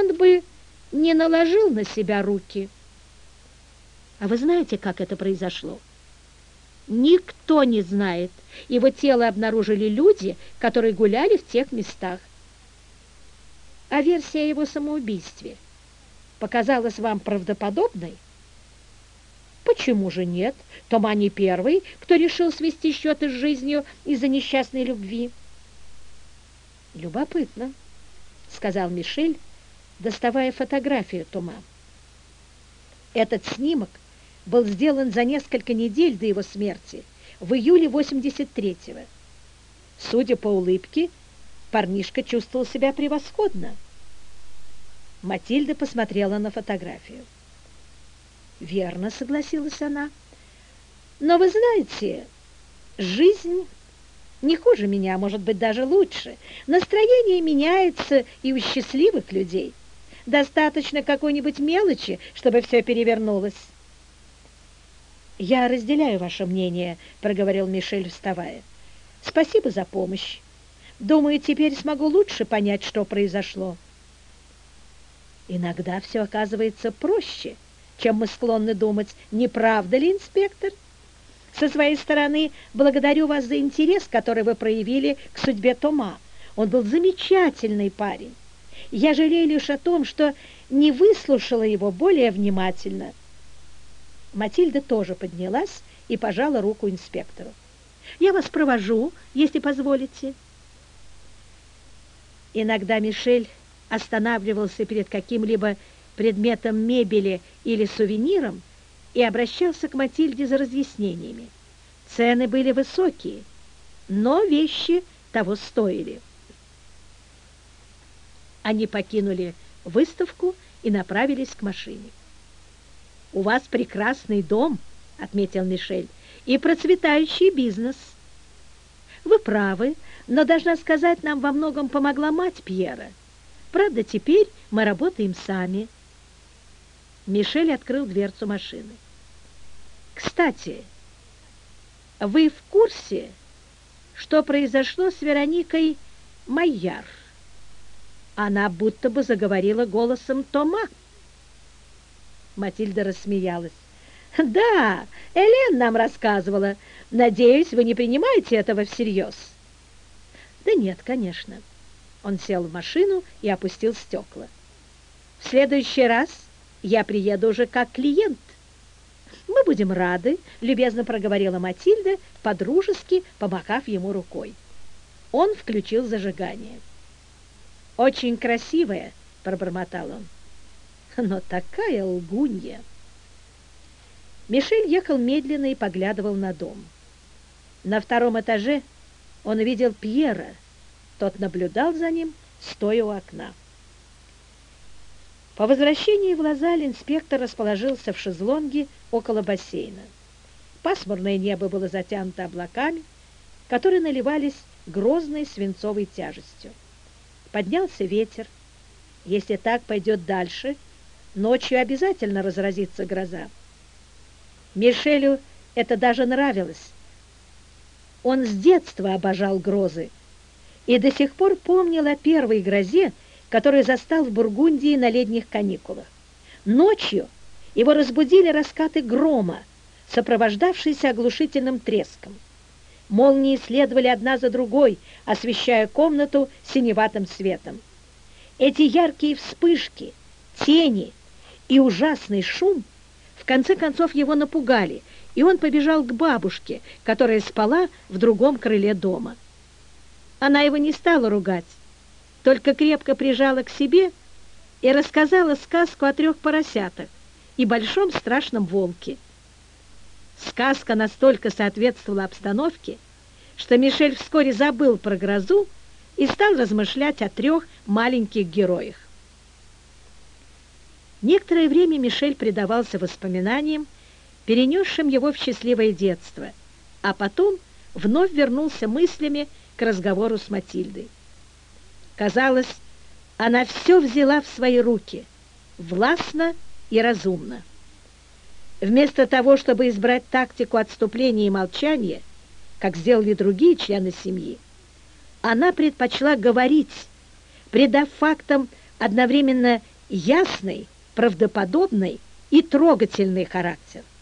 он бы не наложил на себя руки. А вы знаете, как это произошло? Никто не знает. Его тело обнаружили люди, которые гуляли в тех местах. А версия о его самоубийстве показалась вам правдоподобной? Почему же нет? Тома не первый, кто решил свести счеты с жизнью из-за несчастной любви. Любопытно, сказал Мишель, доставая фотографию Тома. Этот снимок был сделан за несколько недель до его смерти, в июле 83-го. Судя по улыбке, парнишка чувствовал себя превосходно. Матильда посмотрела на фотографию. «Верно», — согласилась она. «Но вы знаете, жизнь не хуже меня, может быть, даже лучше. Настроение меняется и у счастливых людей. Достаточно какой-нибудь мелочи, чтобы все перевернулось». «Я разделяю ваше мнение», — проговорил Мишель, вставая. «Спасибо за помощь. Думаю, теперь смогу лучше понять, что произошло». «Иногда все оказывается проще, чем мы склонны думать, не правда ли, инспектор? Со своей стороны, благодарю вас за интерес, который вы проявили к судьбе Тома. Он был замечательный парень. Я жалею лишь о том, что не выслушала его более внимательно». Матильда тоже поднялась и пожала руку инспектору. «Я вас провожу, если позволите». Иногда Мишель останавливался перед каким-либо предметом мебели или сувениром и обращался к Матильде за разъяснениями. Цены были высокие, но вещи того стоили. Они покинули выставку и направились к машине. «У вас прекрасный дом», — отметил Мишель, — «и процветающий бизнес». «Вы правы, но, должна сказать, нам во многом помогла мать Пьера. Правда, теперь мы работаем сами». Мишель открыл дверцу машины. «Кстати, вы в курсе, что произошло с Вероникой Майяр? Она будто бы заговорила голосом Тома». Матильда рассмеялась. «Да, Элен нам рассказывала. Надеюсь, вы не принимаете этого всерьез?» «Да нет, конечно». Он сел в машину и опустил стекла. «В следующий раз я приеду уже как клиент». «Мы будем рады», — любезно проговорила Матильда, подружески помахав ему рукой. Он включил зажигание. «Очень красивая», — пробормотал он. «Но такая лгунья». Мишель ехал медленно и поглядывал на дом. На втором этаже он увидел Пьера. Тот наблюдал за ним, стоя у окна. По возвращении в Лазаль инспектор расположился в шезлонге около бассейна. Пасмурное небо было затянуто облаками, которые наливались грозной свинцовой тяжестью. Поднялся ветер. Если так пойдет дальше, ночью обязательно разразится гроза. Мишелю это даже нравилось. Он с детства обожал грозы и до сих пор помнил о первой грозе, которую застал в Бургундии на летних каникулах. Ночью его разбудили раскаты грома, сопровождавшиеся оглушительным треском. Молнии следовали одна за другой, освещая комнату синеватым светом. Эти яркие вспышки, тени и ужасный шум в конце концов его напугали, и он побежал к бабушке, которая спала в другом крыле дома. Она его не стала ругать, только крепко прижала к себе и рассказала сказку о 3 поросятах и большом страшном волке. Сказка настолько соответствовала обстановке, что Мишель вскоре забыл про грозу и стал размышлять о 3 маленьких героях. Некоторое время Мишель предавался воспоминаниям, перенесшим его в счастливое детство, а потом вновь вернулся мыслями к разговору с Матильдой. Казалось, она все взяла в свои руки, властно и разумно. Вместо того, чтобы избрать тактику отступления и молчания, как сделали другие члены семьи, она предпочла говорить, придав фактам одновременно ясный, правдоподобный и трогательный характер.